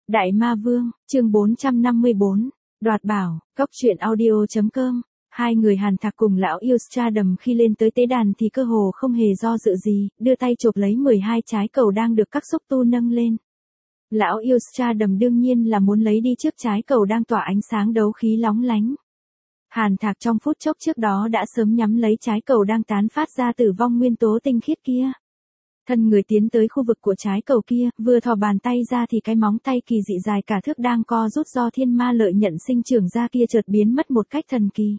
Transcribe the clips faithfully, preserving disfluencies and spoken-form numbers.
Đại Ma Vương, chương bốn trăm năm mươi bốn, đoạt bảo, cốc truyện audio.com. Hai người Hàn Thạc cùng lão yêu Stradom khi lên tới tế đàn thì cơ hồ không hề do dự gì, đưa tay chộp lấy mười hai trái cầu đang được các xúc tu nâng lên. Lão yêu Stradom đương nhiên là muốn lấy đi trước trái cầu đang tỏa ánh sáng đấu khí lóng lánh. Hàn Thạc trong phút chốc trước đó đã sớm nhắm lấy trái cầu đang tán phát ra tử vong nguyên tố tinh khiết kia. Thân người tiến tới khu vực của trái cầu kia, vừa thò bàn tay ra thì cái móng tay kỳ dị dài cả thước đang co rút do thiên ma lợi nhận sinh trưởng ra kia chợt biến mất một cách thần kỳ.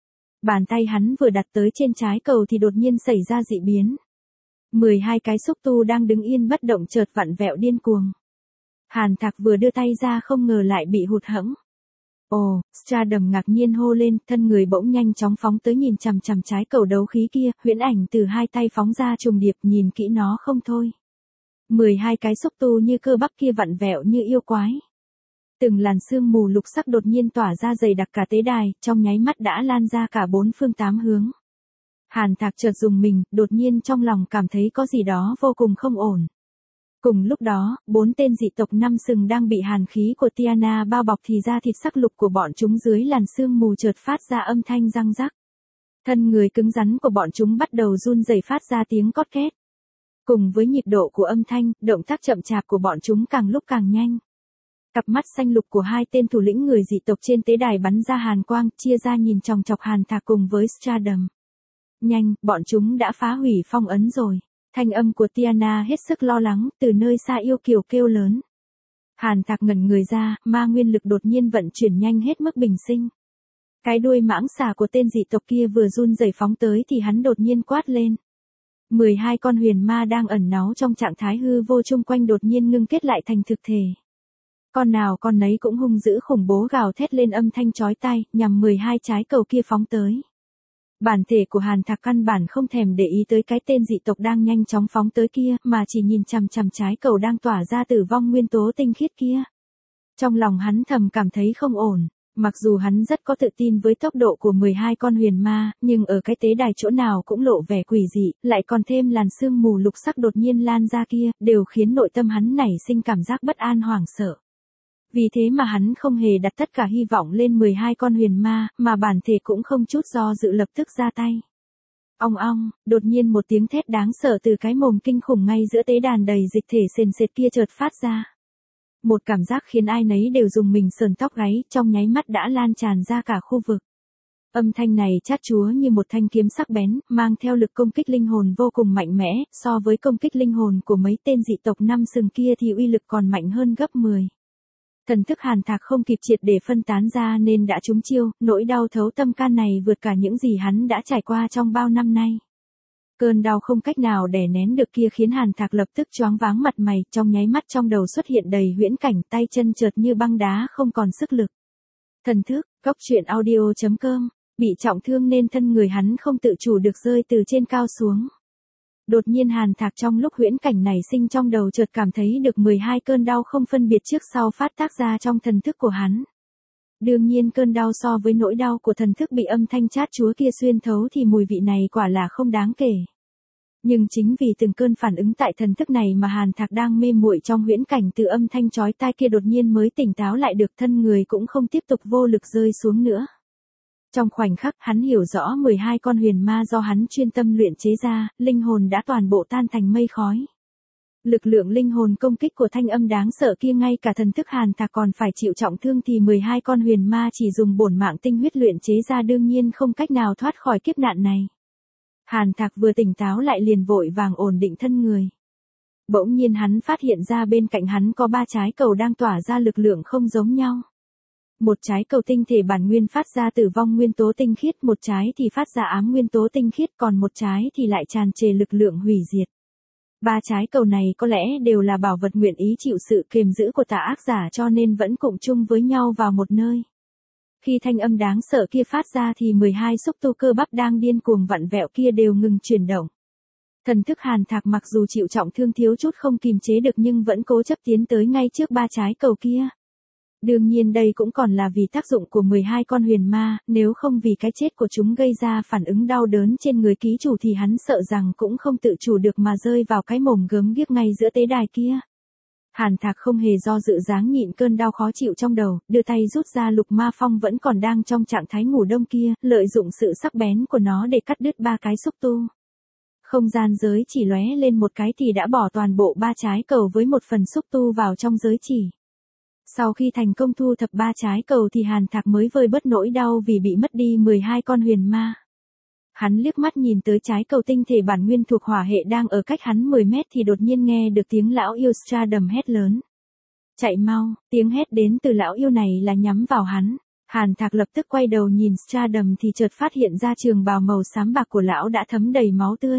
Bàn tay hắn vừa đặt tới trên trái cầu thì đột nhiên xảy ra dị biến. mười hai cái xúc tu đang đứng yên bất động chợt vặn vẹo điên cuồng. Hàn Thạc vừa đưa tay ra không ngờ lại bị hụt hẫng. Ồ, Stradom ngạc nhiên hô lên, thân người bỗng nhanh chóng phóng tới nhìn chằm chằm trái cầu đấu khí kia, huyễn ảnh từ hai tay phóng ra trùng điệp nhìn kỹ nó không thôi. mười hai cái xúc tu như cơ bắp kia vặn vẹo như yêu quái. Từng làn sương mù lục sắc đột nhiên tỏa ra dày đặc cả tế đài, trong nháy mắt đã lan ra cả bốn phương tám hướng. Hàn Thạc chợt rùng mình, đột nhiên trong lòng cảm thấy có gì đó vô cùng không ổn. Cùng lúc đó, bốn tên dị tộc năm sừng đang bị hàn khí của Tiana bao bọc thì da thịt sắc lục của bọn chúng dưới làn sương mù chợt phát ra âm thanh răng rắc. Thân người cứng rắn của bọn chúng bắt đầu run rẩy phát ra tiếng cót két. Cùng với nhịp độ của âm thanh, động tác chậm chạp của bọn chúng càng lúc càng nhanh. Cặp mắt xanh lục của hai tên thủ lĩnh người dị tộc trên tế đài bắn ra hàn quang, chia ra nhìn chòng chọc Hàn Thạc cùng với Stradom. Nhanh, bọn chúng đã phá hủy phong ấn rồi. Thanh âm của Tiana hết sức lo lắng, từ nơi xa yêu kiều kêu lớn. Hàn Thạc ngẩn người ra, ma nguyên lực đột nhiên vận chuyển nhanh hết mức bình sinh. Cái đuôi mãng xà của tên dị tộc kia vừa run rẩy phóng tới thì hắn đột nhiên quát lên. mười hai con huyền ma đang ẩn náu trong trạng thái hư vô chung quanh đột nhiên ngưng kết lại thành thực thể. Con nào con nấy cũng hung dữ khủng bố gào thét lên âm thanh chói tai, nhằm mười hai trái cầu kia phóng tới. Bản thể của Hàn Thạc căn bản không thèm để ý tới cái tên dị tộc đang nhanh chóng phóng tới kia, mà chỉ nhìn chằm chằm trái cầu đang tỏa ra tử vong nguyên tố tinh khiết kia. Trong lòng hắn thầm cảm thấy không ổn, mặc dù hắn rất có tự tin với tốc độ của mười hai con huyền ma, nhưng ở cái tế đài chỗ nào cũng lộ vẻ quỷ dị, lại còn thêm làn sương mù lục sắc đột nhiên lan ra kia, đều khiến nội tâm hắn nảy sinh cảm giác bất an hoảng sợ. Vì thế mà hắn không hề đặt tất cả hy vọng lên mười hai con huyền ma, mà bản thể cũng không chút do dự lập tức ra tay. Ong ong, đột nhiên một tiếng thét đáng sợ từ cái mồm kinh khủng ngay giữa tế đàn đầy dịch thể sền sệt kia chợt phát ra. Một cảm giác khiến ai nấy đều rùng mình sờn tóc gáy, trong nháy mắt đã lan tràn ra cả khu vực. Âm thanh này chát chúa như một thanh kiếm sắc bén, mang theo lực công kích linh hồn vô cùng mạnh mẽ, so với công kích linh hồn của mấy tên dị tộc năm sừng kia thì uy lực còn mạnh hơn gấp mười. Thần thức Hàn Thạc không kịp triệt để phân tán ra nên đã trúng chiêu, nỗi đau thấu tâm can này vượt cả những gì hắn đã trải qua trong bao năm nay. Cơn đau không cách nào đè nén được kia khiến Hàn Thạc lập tức choáng váng mặt mày, trong nháy mắt trong đầu xuất hiện đầy huyễn cảnh, tay chân chợt như băng đá không còn sức lực. Thần thức, cốc truyện audio.com, bị trọng thương nên thân người hắn không tự chủ được rơi từ trên cao xuống. Đột nhiên Hàn Thạc trong lúc huyễn cảnh này sinh trong đầu chợt cảm thấy được mười hai cơn đau không phân biệt trước sau phát tác ra trong thần thức của hắn. Đương nhiên cơn đau so với nỗi đau của thần thức bị âm thanh chát chúa kia xuyên thấu thì mùi vị này quả là không đáng kể. Nhưng chính vì từng cơn phản ứng tại thần thức này mà Hàn Thạc đang mê muội trong huyễn cảnh từ âm thanh chói tai kia đột nhiên mới tỉnh táo lại được, thân người cũng không tiếp tục vô lực rơi xuống nữa. Trong khoảnh khắc hắn hiểu rõ mười hai con huyền ma do hắn chuyên tâm luyện chế ra, linh hồn đã toàn bộ tan thành mây khói. Lực lượng linh hồn công kích của thanh âm đáng sợ kia ngay cả thần thức Hàn Thạc còn phải chịu trọng thương thì mười hai con huyền ma chỉ dùng bổn mạng tinh huyết luyện chế ra đương nhiên không cách nào thoát khỏi kiếp nạn này. Hàn Thạc vừa tỉnh táo lại liền vội vàng ổn định thân người. Bỗng nhiên hắn phát hiện ra bên cạnh hắn có ba trái cầu đang tỏa ra lực lượng không giống nhau. Một trái cầu tinh thể bản nguyên phát ra tử vong nguyên tố tinh khiết, một trái thì phát ra ám nguyên tố tinh khiết, còn một trái thì lại tràn trề lực lượng hủy diệt. Ba trái cầu này có lẽ đều là bảo vật nguyện ý chịu sự kiềm giữ của tà ác giả cho nên vẫn cùng chung với nhau vào một nơi. Khi thanh âm đáng sợ kia phát ra thì mười hai xúc tu cơ bắp đang điên cuồng vặn vẹo kia đều ngừng chuyển động. Thần thức Hàn Thạc mặc dù chịu trọng thương thiếu chút không kìm chế được nhưng vẫn cố chấp tiến tới ngay trước ba trái cầu kia. Đương nhiên đây cũng còn là vì tác dụng của mười hai con huyền ma, nếu không vì cái chết của chúng gây ra phản ứng đau đớn trên người ký chủ thì hắn sợ rằng cũng không tự chủ được mà rơi vào cái mồm gớm ghiếc ngay giữa tế đài kia. Hàn Thạc không hề do dự dáng nhịn cơn đau khó chịu trong đầu, đưa tay rút ra lục ma phong vẫn còn đang trong trạng thái ngủ đông kia, lợi dụng sự sắc bén của nó để cắt đứt ba cái xúc tu. Không gian giới chỉ lóe lên một cái thì đã bỏ toàn bộ ba trái cầu với một phần xúc tu vào trong giới chỉ. Sau khi thành công thu thập ba trái cầu thì Hàn Thạc mới vơi bớt nỗi đau vì bị mất đi mười hai con huyền ma. Hắn liếc mắt nhìn tới trái cầu tinh thể bản nguyên thuộc hỏa hệ đang ở cách hắn mười mét thì đột nhiên nghe được tiếng lão yêu Stradom hét lớn. Chạy mau, tiếng hét đến từ lão yêu này là nhắm vào hắn. Hàn Thạc lập tức quay đầu nhìn Stradom thì chợt phát hiện ra trường bào màu xám bạc của lão đã thấm đầy máu tươi.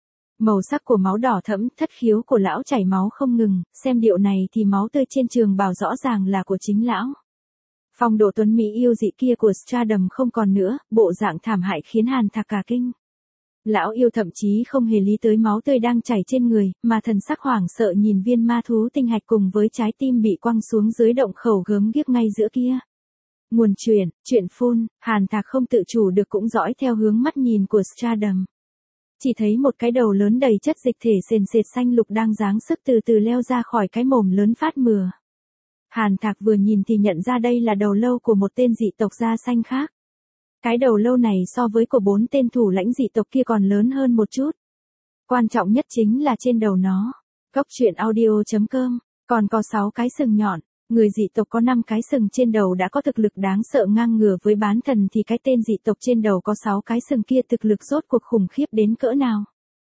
Màu sắc của máu đỏ thẫm, thất khiếu của lão chảy máu không ngừng, xem điệu này thì máu tươi trên trường bào rõ ràng là của chính lão. Phong độ tuấn mỹ yêu dị kia của Stradom không còn nữa, bộ dạng thảm hại khiến Hàn Thạc cả kinh. Lão yêu thậm chí không hề lý tới máu tươi đang chảy trên người, mà thần sắc hoảng sợ nhìn viên ma thú tinh hạch cùng với trái tim bị quăng xuống dưới động khẩu gớm ghiếc ngay giữa kia. Nguồn chuyện, chuyện phun, Hàn Thạc không tự chủ được cũng dõi theo hướng mắt nhìn của Stradom. Chỉ thấy một cái đầu lớn đầy chất dịch thể sền sệt xanh lục đang giáng sức từ từ leo ra khỏi cái mồm lớn phát mừa. Hàn Thạc vừa nhìn thì nhận ra đây là đầu lâu của một tên dị tộc da xanh khác. Cái đầu lâu này so với của bốn tên thủ lãnh dị tộc kia còn lớn hơn một chút. Quan trọng nhất chính là trên đầu nó, cốc truyện audio chấm com, còn có sáu cái sừng nhọn. Người dị tộc có năm cái sừng trên đầu đã có thực lực đáng sợ ngang ngửa với bán thần thì cái tên dị tộc trên đầu có sáu cái sừng kia thực lực rốt cuộc khủng khiếp đến cỡ nào.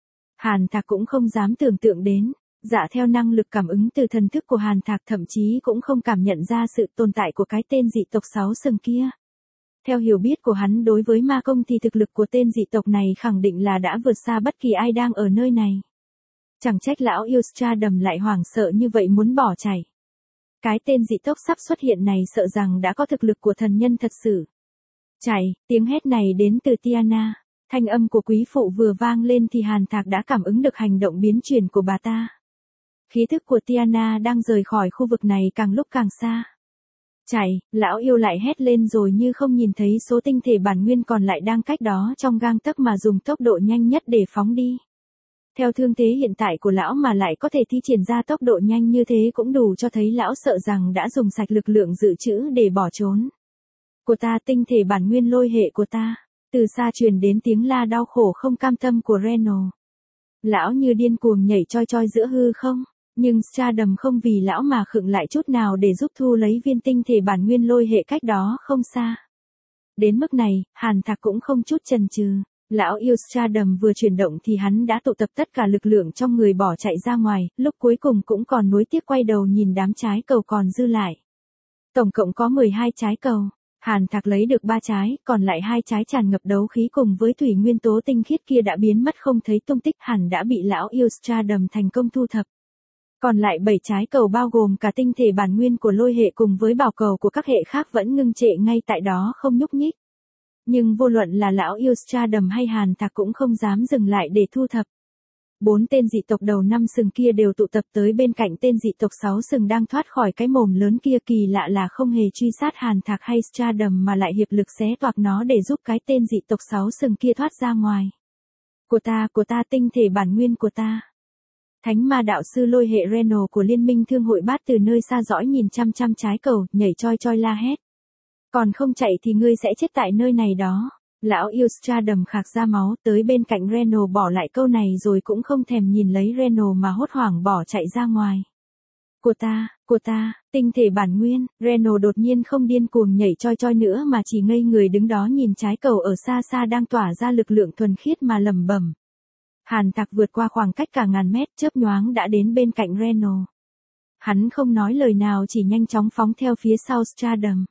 Hàn Thạc cũng không dám tưởng tượng đến. Dạ theo năng lực cảm ứng từ thần thức của Hàn Thạc thậm chí cũng không cảm nhận ra sự tồn tại của cái tên dị tộc sáu sừng kia. Theo hiểu biết của hắn đối với ma công thì thực lực của tên dị tộc này khẳng định là đã vượt xa bất kỳ ai đang ở nơi này. Chẳng trách lão yêu Stradom lại hoảng sợ như vậy muốn bỏ chạy. Cái tên dị tộc sắp xuất hiện này sợ rằng đã có thực lực của thần nhân thật sự. Chạy, tiếng hét này đến từ Tiana. Thanh âm của quý phụ vừa vang lên thì Hàn Thạc đã cảm ứng được hành động biến chuyển của bà ta. Khí thức của Tiana đang rời khỏi khu vực này càng lúc càng xa. Chạy, lão yêu lại hét lên rồi như không nhìn thấy số tinh thể bản nguyên còn lại đang cách đó trong gang tấc mà dùng tốc độ nhanh nhất để phóng đi. Theo thương thế hiện tại của lão mà lại có thể thi triển ra tốc độ nhanh như thế cũng đủ cho thấy lão sợ rằng đã dùng sạch lực lượng dự trữ để bỏ trốn. Của ta, tinh thể bản nguyên lôi hệ của ta. Từ xa truyền đến tiếng la đau khổ không cam tâm của Reno. Lão như điên cuồng nhảy choi choi giữa hư không, nhưng Stradom không vì lão mà khựng lại chút nào để giúp thu lấy viên tinh thể bản nguyên lôi hệ cách đó không xa. Đến mức này, Hàn Thạc cũng không chút chần chừ. Lão yêu Stradom vừa chuyển động thì hắn đã tụ tập tất cả lực lượng trong người bỏ chạy ra ngoài, lúc cuối cùng cũng còn nuối tiếc quay đầu nhìn đám trái cầu còn dư lại. Tổng cộng có mười hai trái cầu. Hàn Thạc lấy được ba trái, còn lại hai trái tràn ngập đấu khí cùng với thủy nguyên tố tinh khiết kia đã biến mất không thấy tung tích, hẳn đã bị lão yêu Stradom thành công thu thập. Còn lại bảy trái cầu bao gồm cả tinh thể bản nguyên của lôi hệ cùng với bảo cầu của các hệ khác vẫn ngưng trệ ngay tại đó không nhúc nhích. Nhưng vô luận là lão yêu Stradom hay Hàn Thạc cũng không dám dừng lại để thu thập. Bốn tên dị tộc đầu năm sừng kia đều tụ tập tới bên cạnh tên dị tộc sáu sừng đang thoát khỏi cái mồm lớn kia, kỳ lạ là không hề truy sát Hàn Thạc hay Stradom mà lại hiệp lực xé toạc nó để giúp cái tên dị tộc sáu sừng kia thoát ra ngoài. Của ta, của ta, tinh thể bản nguyên của ta. Thánh ma đạo sư lôi hệ Reno của Liên minh Thương hội Bát từ nơi xa dõi nhìn chăm chăm trái cầu, nhảy choi choi la hét. Còn không chạy thì ngươi sẽ chết tại nơi này đó. Lão yêu Stradom khạc ra máu tới bên cạnh Reno bỏ lại câu này rồi cũng không thèm nhìn lấy Reno mà hốt hoảng bỏ chạy ra ngoài. Của ta, của ta, tinh thể bản nguyên, Reno đột nhiên không điên cuồng nhảy choi choi nữa mà chỉ ngây người đứng đó nhìn trái cầu ở xa xa đang tỏa ra lực lượng thuần khiết mà lẩm bẩm. Hàn Thạc vượt qua khoảng cách cả ngàn mét chớp nhoáng đã đến bên cạnh Reno. Hắn không nói lời nào chỉ nhanh chóng phóng theo phía sau Stradom.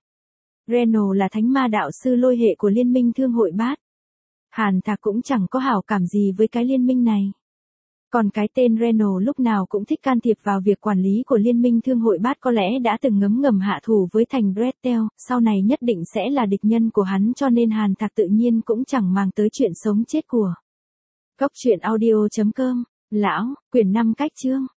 Reno là thánh ma đạo sư lôi hệ của Liên minh Thương hội Bát. Hàn Thạc cũng chẳng có hảo cảm gì với cái liên minh này. Còn cái tên Reno lúc nào cũng thích can thiệp vào việc quản lý của Liên minh Thương hội Bát có lẽ đã từng ngấm ngầm hạ thủ với thành Bretel, sau này nhất định sẽ là địch nhân của hắn cho nên Hàn Thạc tự nhiên cũng chẳng màng tới chuyện sống chết của. Cốc truyện audio chấm com, lão, quyển năm cách chương.